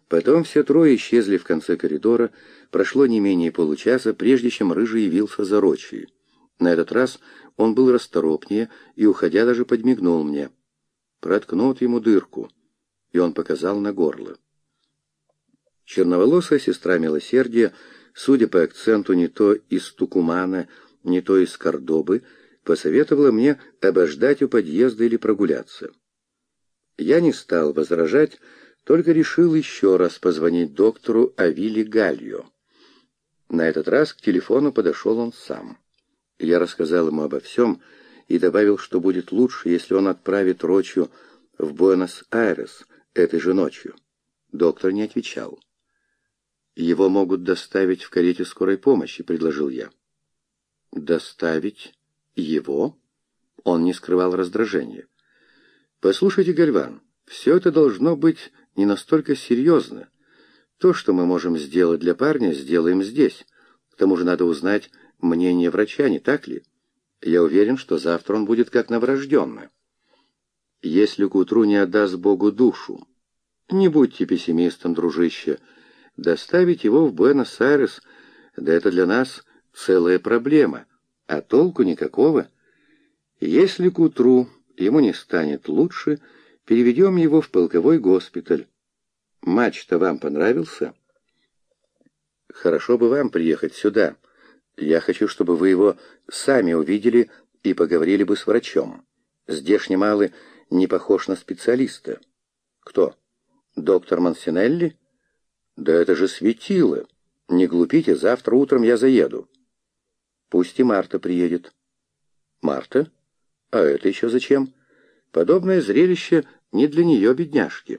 Потом все трое исчезли в конце коридора. Прошло не менее получаса, прежде чем Рыжий явился за Рочи. На этот раз он был расторопнее и, уходя, даже подмигнул мне. Проткнут ему дырку. И он показал на горло. Черноволосая сестра Милосердия, судя по акценту, не то из Тукумана, не то из Кордобы, посоветовала мне обождать у подъезда или прогуляться. Я не стал возражать, только решил еще раз позвонить доктору Авиле Гальо. На этот раз к телефону подошел он сам. Я рассказал ему обо всем и добавил, что будет лучше, если он отправит Рочью в Буэнос-Айрес этой же ночью. Доктор не отвечал. «Его могут доставить в карете скорой помощи», — предложил я. «Доставить его?» Он не скрывал раздражения. «Послушайте, Гальван, все это должно быть не настолько серьезно. То, что мы можем сделать для парня, сделаем здесь. К тому же надо узнать мнение врача, не так ли? Я уверен, что завтра он будет как новорожденный. Если к утру не отдаст Богу душу. Не будьте пессимистом, дружище. Доставить его в Буэнос-Айрес, да это для нас целая проблема, а толку никакого. Если к утру ему не станет лучше, переведем его в полковой госпиталь. Матч-то вам понравился? Хорошо бы вам приехать сюда. Я хочу, чтобы вы его сами увидели и поговорили бы с врачом. Здешний малый не похож на специалиста. Кто? Доктор Мансинелли? Да это же светило. Не глупите, завтра утром я заеду. Пусть и Марта приедет. Марта? А это еще зачем? Подобное зрелище не для нее, бедняжки.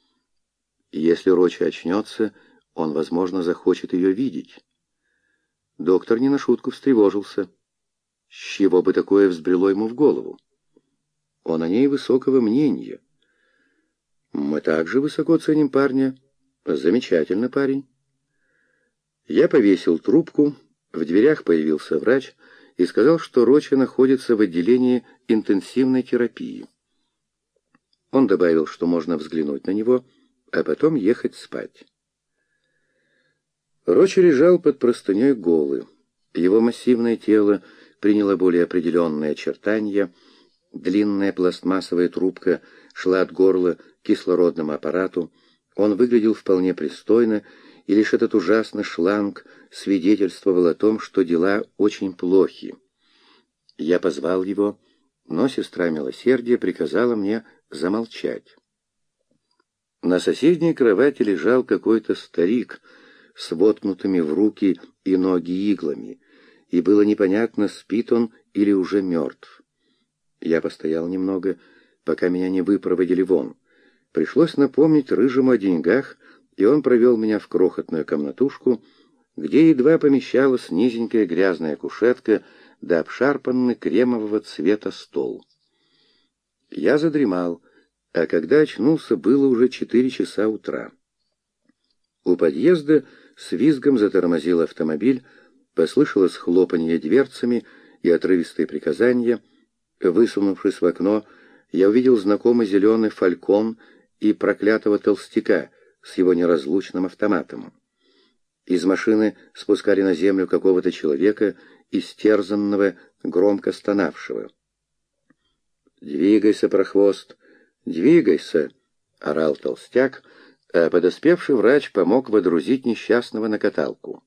Если Рочи очнется, он, возможно, захочет ее видеть. Доктор не на шутку встревожился. С чего бы такое взбрело ему в голову? Он о ней высокого мнения. Мы также высоко ценим парня. Замечательно, парень. Я повесил трубку, в дверях появился врач и сказал, что Рочи находится в отделении интенсивной терапии. Он добавил, что можно взглянуть на него, а потом ехать спать. Рочи лежал под простыней голый. Его массивное тело приняло более определенные очертания, длинная пластмассовая трубка шла от горла к кислородному аппарату, он выглядел вполне пристойно, и лишь этот ужасный шланг свидетельствовал о том, что дела очень плохи. Я позвал его, но сестра Милосердия приказала мне замолчать. На соседней кровати лежал какой-то старик с воткнутыми в руки и ноги иглами, и было непонятно, спит он или уже мертв. Я постоял немного, пока меня не выпроводили вон. Пришлось напомнить Рыжему о деньгах, и он провел меня в крохотную комнатушку, где едва помещалась низенькая грязная кушетка да обшарпанный кремового цвета стол. Я задремал, а когда очнулся, было уже 4 часа утра. У подъезда с визгом затормозил автомобиль, послышалось хлопанье дверцами и отрывистые приказания. Высунувшись в окно, я увидел знакомый зеленый фалькон и проклятого толстяка с его неразлучным автоматом. Из машины спускали на землю какого-то человека, истерзанного, громко стонавшего. «Двигайся, прохвост, двигайся!» — орал толстяк, а подоспевший врач помог водрузить несчастного на каталку.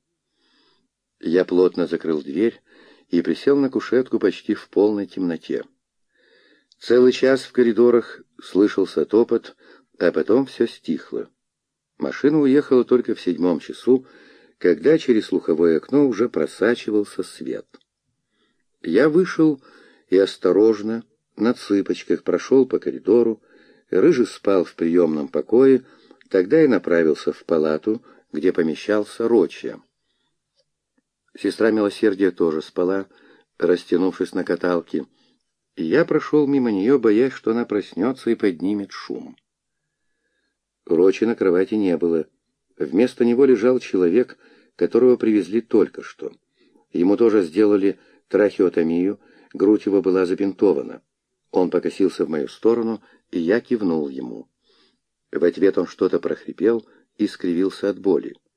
Я плотно закрыл дверь и присел на кушетку почти в полной темноте. Целый час в коридорах слышался топот, а потом все стихло. Машина уехала только в 7 часу, когда через слуховое окно уже просачивался свет. Я вышел и осторожно, на цыпочках прошел по коридору. Рыжий спал в приемном покое, тогда и направился в палату, где помещался Рочи. Сестра Милосердия тоже спала, растянувшись на каталке, и я прошел мимо нее, боясь, что она проснется и поднимет шум. Рочи на кровати не было. Вместо него лежал человек, которого привезли только что. Ему тоже сделали трахеотомию, грудь его была забинтована. Он покосился в мою сторону, и я кивнул ему. В ответ он что-то прохрипел и скривился от боли.